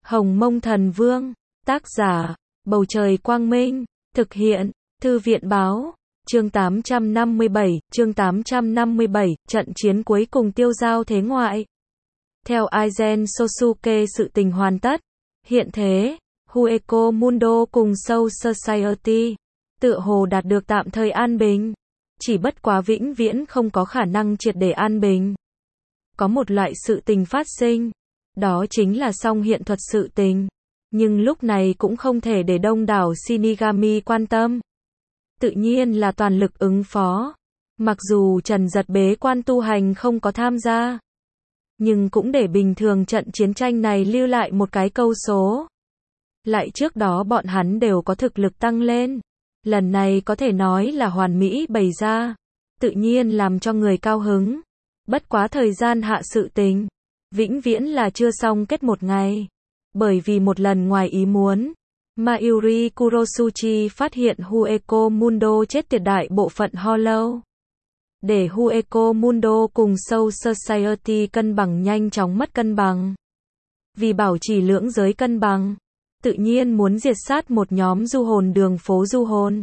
Hồng Mông Thần Vương, tác giả, Bầu Trời Quang Minh, thực hiện, Thư viện Báo, chương 857, trận chiến cuối cùng tiêu giao thế ngoại. Theo Aizen Sosuke, sự tình hoàn tất. Hiện thế, Hueco Mundo cùng Soul Society tựa hồ đạt được tạm thời an bình. Chỉ bất quá vĩnh viễn không có khả năng triệt để an bình. Có một loại sự tình phát sinh, đó chính là song hiện thuật sự tình. Nhưng lúc này cũng không thể để đông đảo Shinigami quan tâm. Tự nhiên là toàn lực ứng phó. Mặc dù Trần Giật bế quan tu hành không có tham gia, nhưng cũng để bình thường trận chiến tranh này lưu lại một cái câu số. Lại trước đó bọn hắn đều có thực lực tăng lên. Lần này có thể nói là hoàn mỹ bày ra. Tự nhiên làm cho người cao hứng. Bất quá thời gian hạ sự tình, vĩnh viễn là chưa xong kết một ngày. Bởi vì một lần ngoài ý muốn, Mayuri Kurosuchi phát hiện Hueco Mundo chết tuyệt đại bộ phận Hollow. Để Hueco Mundo cùng Soul Society cân bằng nhanh chóng mất cân bằng. Vì bảo trì lưỡng giới cân bằng, tự nhiên muốn diệt sát một nhóm du hồn đường phố du hồn.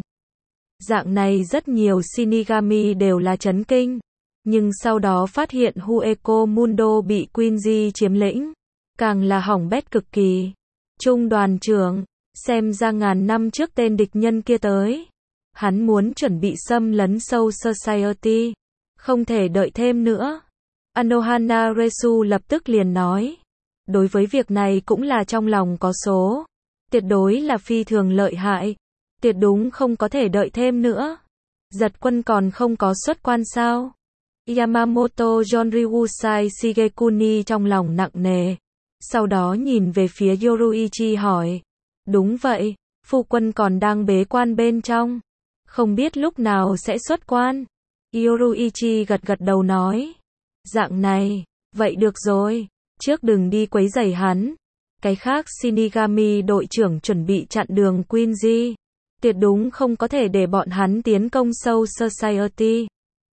Dạng này rất nhiều Shinigami đều là chấn kinh. Nhưng sau đó phát hiện Hueco Mundo bị Quincy chiếm lĩnh, càng là hỏng bét cực kỳ. Trung đoàn trưởng, xem ra ngàn năm trước tên địch nhân kia tới. Hắn muốn chuẩn bị xâm lấn Soul Society. Không thể đợi thêm nữa. Anohana Resu lập tức liền nói. Đối với việc này cũng là trong lòng có số. Tuyệt đối là phi thường lợi hại. Tuyệt đúng không có thể đợi thêm nữa. Giật quân còn không có xuất quan sao? Yamamoto Yonryusai Shigekuni trong lòng nặng nề. Sau đó nhìn về phía Yoruichi hỏi. Đúng vậy, phu quân còn đang bế quan bên trong. Không biết lúc nào sẽ xuất quan. Yoruichi gật gật đầu nói. Dạng này, vậy được rồi. Trước đừng đi quấy rầy hắn. Cái khác Shinigami đội trưởng chuẩn bị chặn đường Quincy. Tuyệt đúng không có thể để bọn hắn tiến công Soul Society.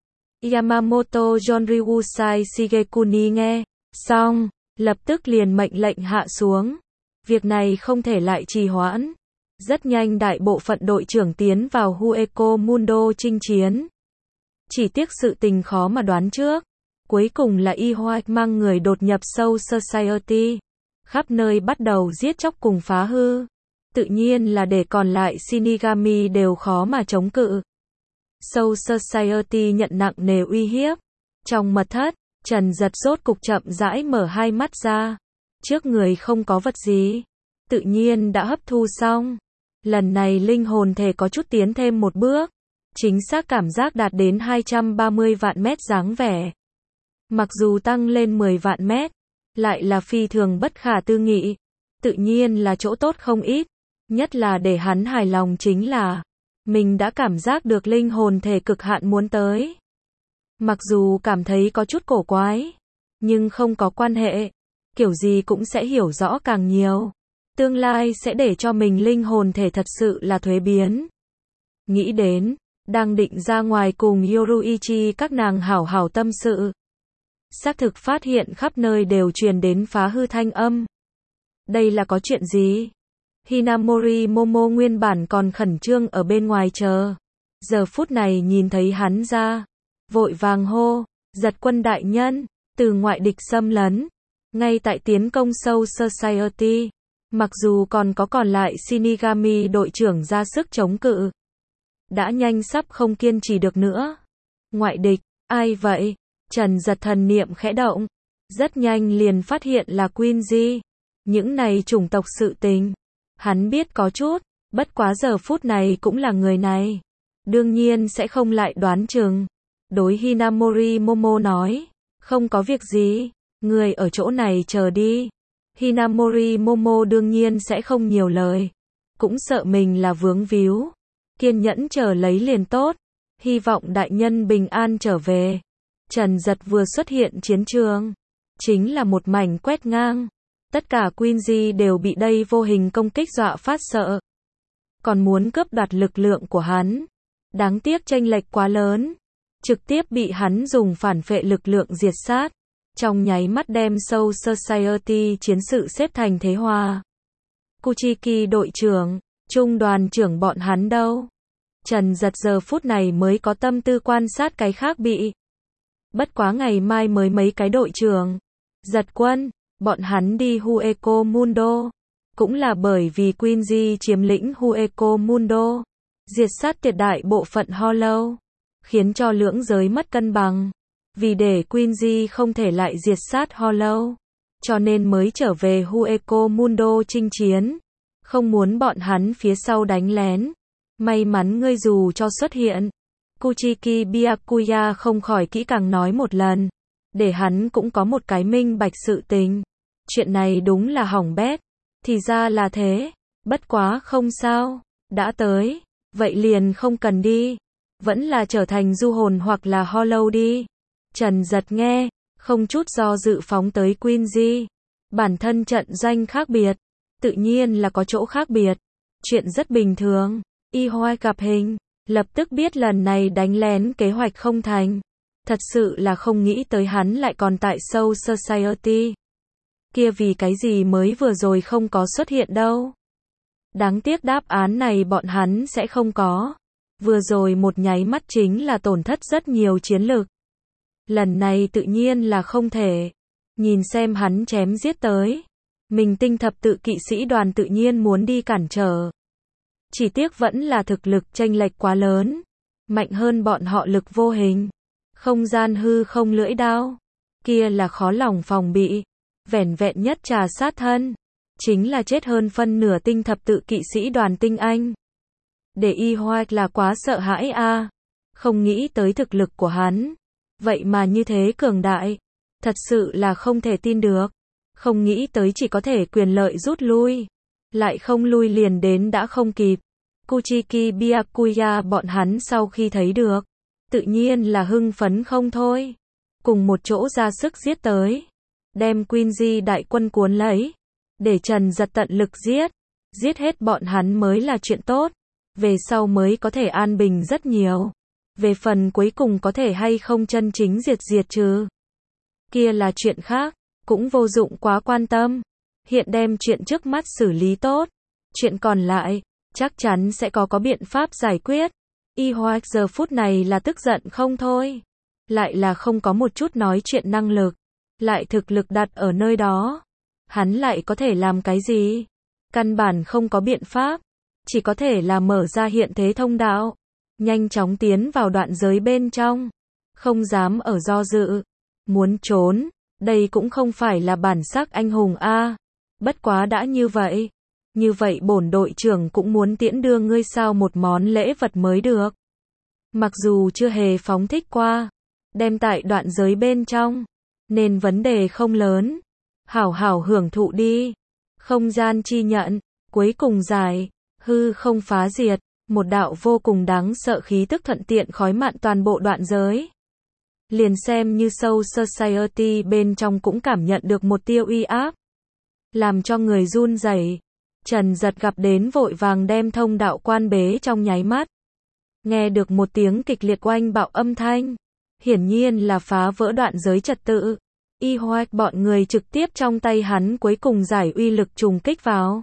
Yamamoto Yonryusai Shigekuni nghe xong, lập tức liền mệnh lệnh hạ xuống. Việc này không thể lại trì hoãn. Rất nhanh đại bộ phận đội trưởng tiến vào Hueco Mundo chinh chiến. Chỉ tiếc sự tình khó mà đoán trước. Cuối cùng là Ihoi mang người đột nhập Soul Society. Khắp nơi bắt đầu giết chóc cùng phá hư. Tự nhiên là để còn lại Shinigami đều khó mà chống cự. Soul Society nhận nặng nề uy hiếp. Trong mật thất, Trần Giật rốt cục chậm rãi mở hai mắt ra. Trước người không có vật gì. Tự nhiên đã hấp thu xong. Lần này linh hồn thể có chút tiến thêm một bước. Chính xác cảm giác đạt đến 230 vạn mét dáng vẻ. Mặc dù tăng lên 10 vạn mét, lại là phi thường bất khả tư nghị. Tự nhiên là chỗ tốt không ít. Nhất là để hắn hài lòng chính là mình đã cảm giác được linh hồn thể cực hạn muốn tới. Mặc dù cảm thấy có chút cổ quái, nhưng không có quan hệ. Kiểu gì cũng sẽ hiểu rõ càng nhiều. Tương lai sẽ để cho mình linh hồn thể thật sự là thuế biến. Nghĩ đến, đang định ra ngoài cùng Yoruichi các nàng hảo hảo tâm sự. Xác thực phát hiện khắp nơi đều truyền đến phá hư thanh âm. Đây là có chuyện gì? Hinamori Momo nguyên bản còn khẩn trương ở bên ngoài chờ. Giờ phút này nhìn thấy hắn ra. Vội vàng hô, Giật quân đại nhân, từ ngoại địch xâm lấn. Ngay tại tiến công Soul Society. Mặc dù còn lại Shinigami đội trưởng ra sức chống cự. Đã nhanh sắp không kiên trì được nữa. Ngoại địch, ai vậy? Trần Giật thần niệm khẽ động. Rất nhanh liền phát hiện là Quincy. Những này chủng tộc sự tình. Hắn biết có chút, bất quá giờ phút này cũng là người này. Đương nhiên sẽ không lại đoán chừng. Đối Hinamori Momo nói. Không có việc gì. Người ở chỗ này chờ đi. Hinamori Momo đương nhiên sẽ không nhiều lời. Cũng sợ mình là vướng víu. Kiên nhẫn chờ lấy liền tốt. Hy vọng đại nhân bình an trở về. Trần Giật vừa xuất hiện chiến trường. Chính là một mảnh quét ngang. Tất cả Quincy đều bị đây vô hình công kích dọa phát sợ. Còn muốn cướp đoạt lực lượng của hắn. Đáng tiếc chênh lệch quá lớn. Trực tiếp bị hắn dùng phản phệ lực lượng diệt sát. trong nháy mắt đem Soul Society chiến sự xếp thành thế hòa. Kuchiki đội trưởng, trung đoàn trưởng bọn hắn đâu? Trần Giật giờ phút này mới có tâm tư quan sát cái khác bị. Bất quá ngày mai mới mấy cái đội trưởng. Giật quân, bọn hắn đi Hueco Mundo. Cũng là bởi vì Quincy chiếm lĩnh Hueco Mundo, diệt sát tuyệt đại bộ phận Hollow, khiến cho lưỡng giới mất cân bằng. Vì để Quincy không thể lại diệt sát Hollow, cho nên mới trở về Hueco Mundo chinh chiến. Không muốn bọn hắn phía sau đánh lén. May mắn ngươi dù cho xuất hiện. Kuchiki Byakuya không khỏi kỹ càng nói một lần, để hắn cũng có một cái minh bạch sự tình. Chuyện này đúng là hỏng bét. Thì ra là thế. Bất quá không sao. Đã tới. Vậy liền không cần đi. Vẫn là trở thành du hồn hoặc là Hollow đi. Trần Giật nghe, không chút do dự phóng tới Quincy. Bản thân trận doanh khác biệt, tự nhiên là có chỗ khác biệt. Chuyện rất bình thường. Y Hoa gặp hình, lập tức biết lần này đánh lén kế hoạch không thành. Thật sự là không nghĩ tới hắn lại còn tại Soul Society. Kia vì cái gì mới vừa rồi không có xuất hiện đâu. Đáng tiếc đáp án này bọn hắn sẽ không có. Vừa rồi một nháy mắt chính là tổn thất rất nhiều chiến lực. Lần này tự nhiên là không thể. Nhìn xem hắn chém giết tới. Mình tinh thập tự kỵ sĩ đoàn tự nhiên muốn đi cản trở. Chỉ tiếc vẫn là thực lực chênh lệch quá lớn. Mạnh hơn bọn họ lực vô hình. Không gian hư không lưỡi đao. Kia là khó lòng phòng bị. Vẻn vẹn nhất trà sát thân. Chính là chết hơn phân nửa tinh thập tự kỵ sĩ đoàn tinh anh. Để Y Hoa là quá sợ hãi a. Không nghĩ tới thực lực của hắn. Vậy mà như thế cường đại. Thật sự là không thể tin được. Không nghĩ tới chỉ có thể quyền lợi rút lui. Lại không lui liền đến đã không kịp. Kuchiki Byakuya bọn hắn sau khi thấy được. Tự nhiên là hưng phấn không thôi. Cùng một chỗ ra sức giết tới. Đem Quincy đại quân cuốn lấy. Để Trần Giật tận lực giết. Giết hết bọn hắn mới là chuyện tốt. Về sau mới có thể an bình rất nhiều. Về phần cuối cùng có thể hay không chân chính diệt trừ. Kia là chuyện khác. Cũng vô dụng quá quan tâm. Hiện đem chuyện trước mắt xử lý tốt. Chuyện còn lại, chắc chắn sẽ có biện pháp giải quyết. Y Hoa giờ phút này là tức giận không thôi. Lại là không có một chút nói chuyện năng lực. Lại thực lực đặt ở nơi đó. Hắn lại có thể làm cái gì? Căn bản không có biện pháp. Chỉ có thể là mở ra hiện thế thông đạo. Nhanh chóng tiến vào đoạn giới bên trong. Không dám ở do dự. Muốn trốn. Đây cũng không phải là bản sắc anh hùng a. Bất quá đã như vậy. Như vậy bổn đội trưởng cũng muốn tiễn đưa ngươi sao một món lễ vật mới được. Mặc dù chưa hề phóng thích qua. Đem tại đoạn giới bên trong. Nên vấn đề không lớn. Hảo hảo hưởng thụ đi. Không gian chi nhận. Cuối cùng giải. Hư không phá diệt. Một đạo vô cùng đáng sợ khí tức thuận tiện khói mạn toàn bộ đoạn giới. Liền xem như Soul Society bên trong cũng cảm nhận được một tia uy áp. Làm cho người run rẩy. Trần Giật gặp đến vội vàng đem thông đạo quan bế trong nháy mắt. Nghe được một tiếng kịch liệt oanh bạo âm thanh. Hiển nhiên là phá vỡ đoạn giới trật tự. Y Hoa bọn người trực tiếp trong tay hắn cuối cùng giải uy lực trùng kích vào.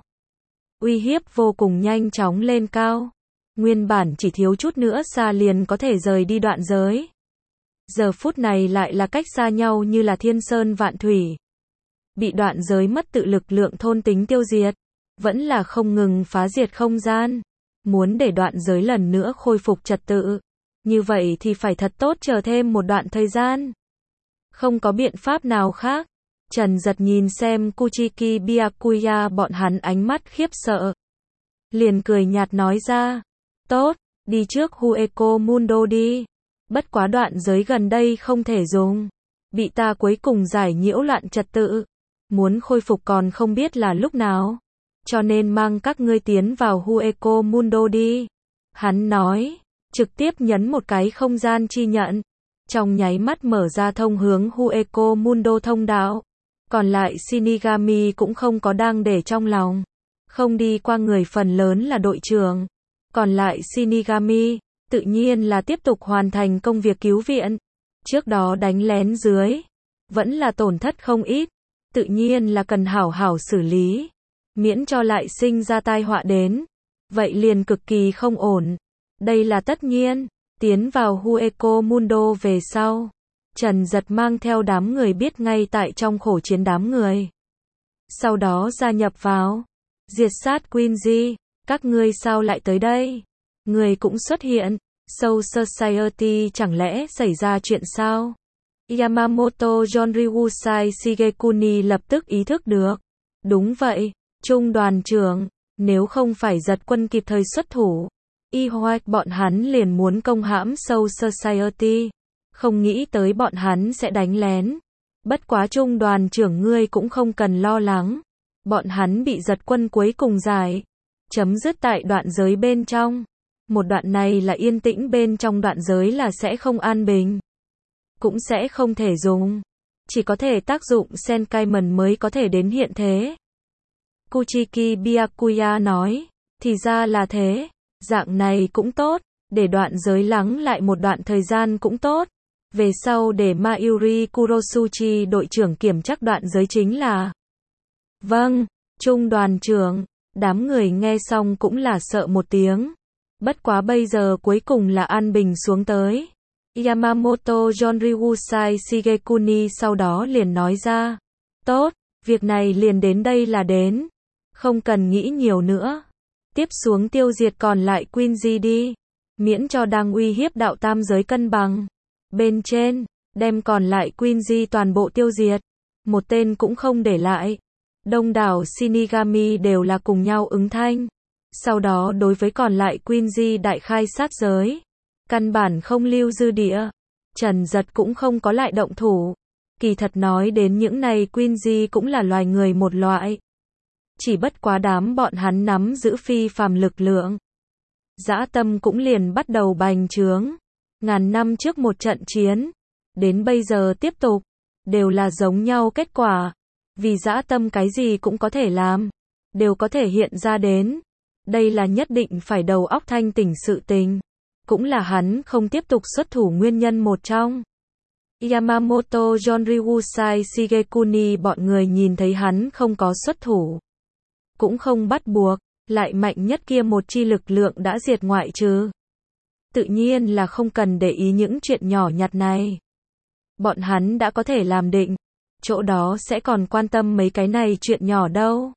Uy hiếp vô cùng nhanh chóng lên cao. Nguyên bản chỉ thiếu chút nữa xa liền có thể rời đi đoạn giới. Giờ phút này lại là cách xa nhau như là thiên sơn vạn thủy. Bị đoạn giới mất tự lực lượng thôn tính tiêu diệt. Vẫn là không ngừng phá diệt không gian. Muốn để đoạn giới lần nữa khôi phục trật tự. Như vậy thì phải thật tốt chờ thêm một đoạn thời gian. Không có biện pháp nào khác. Trần Giật nhìn xem Kuchiki Byakuya bọn hắn ánh mắt khiếp sợ. Liền cười nhạt nói ra. Tốt, đi trước Hueco Mundo đi. Bất quá đoạn giới gần đây không thể dùng. Bị ta cuối cùng giải nhiễu loạn trật tự. Muốn khôi phục còn không biết là lúc nào. Cho nên mang các ngươi tiến vào Hueco Mundo đi. Hắn nói. Trực tiếp nhấn một cái không gian chi nhận. Trong nháy mắt mở ra thông hướng Hueco Mundo thông đạo. Còn lại Shinigami cũng không có đang để trong lòng. Không đi qua người phần lớn là đội trưởng. Còn lại Shinigami, tự nhiên là tiếp tục hoàn thành công việc cứu viện. Trước đó đánh lén dưới. vẫn là tổn thất không ít, tự nhiên là cần hảo hảo xử lý, miễn cho lại sinh ra tai họa đến, vậy liền cực kỳ không ổn. Đây là tất nhiên. Tiến vào Hueco Mundo về sau, Trần Giật mang theo đám người biết ngay tại trong khổ chiến đám người. Sau đó gia nhập vào, diệt sát Quincy, các ngươi sao lại tới đây? Người cũng xuất hiện, Soul Society chẳng lẽ xảy ra chuyện sao? Yamamoto Yonryusai Shigekuni lập tức ý thức được. Đúng vậy, Trung đoàn trưởng, nếu không phải giật quân kịp thời xuất thủ, hoặc bọn hắn liền muốn công hãm Soul Society. Không nghĩ tới bọn hắn sẽ đánh lén. Bất quá Trung đoàn trưởng ngươi cũng không cần lo lắng. Bọn hắn bị giật quân cuối cùng giải. Chấm dứt tại đoạn giới bên trong. Một đoạn này là yên tĩnh, bên trong đoạn giới là sẽ không an bình. Cũng sẽ không thể dùng. Chỉ có thể tác dụng Senkaimon mới có thể đến hiện thế. Kuchiki Byakuya nói. Thì ra là thế. Dạng này cũng tốt. Để đoạn giới lắng lại một đoạn thời gian cũng tốt. Về sau để Mayuri Kurosuchi đội trưởng kiểm chắc đoạn giới chính là. Vâng, Trung đoàn trưởng. Đám người nghe xong cũng là sợ một tiếng. Bất quá bây giờ cuối cùng là an bình xuống tới. Yamamoto Yonryusai Shigekuni sau đó liền nói ra. Tốt, việc này liền đến đây là đến. Không cần nghĩ nhiều nữa. Tiếp xuống tiêu diệt còn lại Quincy đi. Miễn cho đang uy hiếp đạo tam giới cân bằng. Bên trên, đem còn lại Quincy toàn bộ tiêu diệt. Một tên cũng không để lại. Đông đảo Shinigami đều là cùng nhau ứng thanh. Sau đó đối với còn lại Quincy đại khai sát giới. Căn bản không lưu dư địa. Trần Giật cũng không có lại động thủ. Kỳ thật nói đến những này Quincy cũng là loài người một loại. Chỉ bất quá đám bọn hắn nắm giữ phi phàm lực lượng. Dã tâm cũng liền bắt đầu bành trướng. Ngàn năm trước một trận chiến. Đến bây giờ tiếp tục. Đều là giống nhau kết quả. Vì dã tâm cái gì cũng có thể làm. Đều có thể hiện ra đến. Đây là nhất định phải đầu óc thanh tỉnh sự tình. Cũng là hắn không tiếp tục xuất thủ nguyên nhân một trong. Yamamoto Yonryusai Shigekuni bọn người nhìn thấy hắn không có xuất thủ. Cũng không bắt buộc, lại mạnh nhất kia một chi lực lượng đã diệt ngoại trừ. Tự nhiên là không cần để ý những chuyện nhỏ nhặt này. Bọn hắn đã có thể làm định. Chỗ đó sẽ còn quan tâm mấy cái này chuyện nhỏ đâu.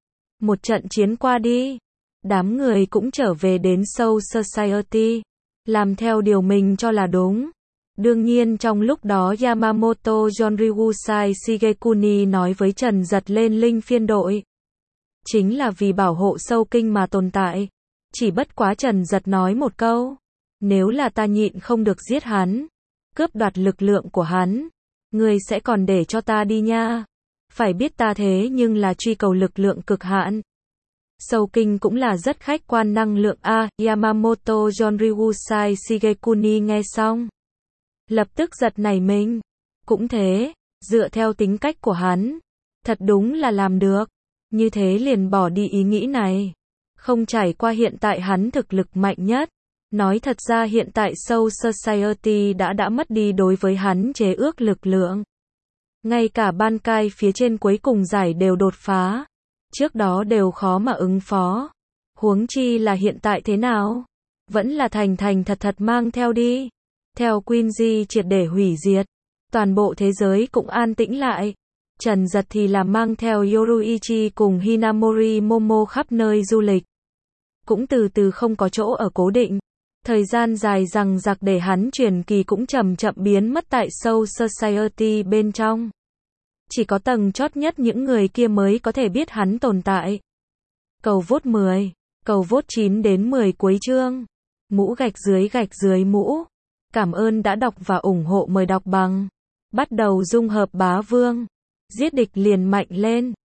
Một trận chiến qua đi. Đám người cũng trở về đến Soul Society. Làm theo điều mình cho là đúng. Đương nhiên trong lúc đó Yamamoto Yonryusai Shigekuni nói với Trần Giật lên linh phiên đội. Chính là vì bảo hộ sâu kinh mà tồn tại. Chỉ bất quá Trần Giật nói một câu. Nếu là ta nhịn không được giết hắn. Cướp đoạt lực lượng của hắn. Ngươi sẽ còn để cho ta đi nha. Phải biết ta thế nhưng là truy cầu lực lượng cực hạn. Sâu kinh cũng là rất khách quan năng lượng A. Yamamoto Yonryusai Shigekuni nghe xong. Lập tức giật nảy mình. Cũng thế, dựa theo tính cách của hắn. Thật đúng là làm được. Như thế liền bỏ đi ý nghĩ này. Không trải qua hiện tại hắn thực lực mạnh nhất. Nói thật ra hiện tại Soul Society đã mất đi đối với hắn chế ước lực lượng. Ngay cả Bankai phía trên cuối cùng giải đều đột phá. Trước đó đều khó mà ứng phó. Huống chi là hiện tại thế nào? Vẫn là thành thật thật mang theo đi. Theo Quincy triệt để hủy diệt. Toàn bộ thế giới cũng an tĩnh lại. Trần Giật thì là mang theo Yoruichi cùng Hinamori Momo khắp nơi du lịch. Cũng từ từ không có chỗ ở cố định. Thời gian dài rằng giặc để hắn truyền kỳ cũng chậm chậm biến mất tại Soul Society bên trong. Chỉ có tầng chót nhất những người kia mới có thể biết hắn tồn tại. Cầu vote 10, cầu vote 9 đến 10 cuối chương. Mũ gạch dưới mũ. Cảm ơn đã đọc và ủng hộ, mời đọc bằng. Bắt đầu dung hợp bá vương. Giết địch liền mạnh lên.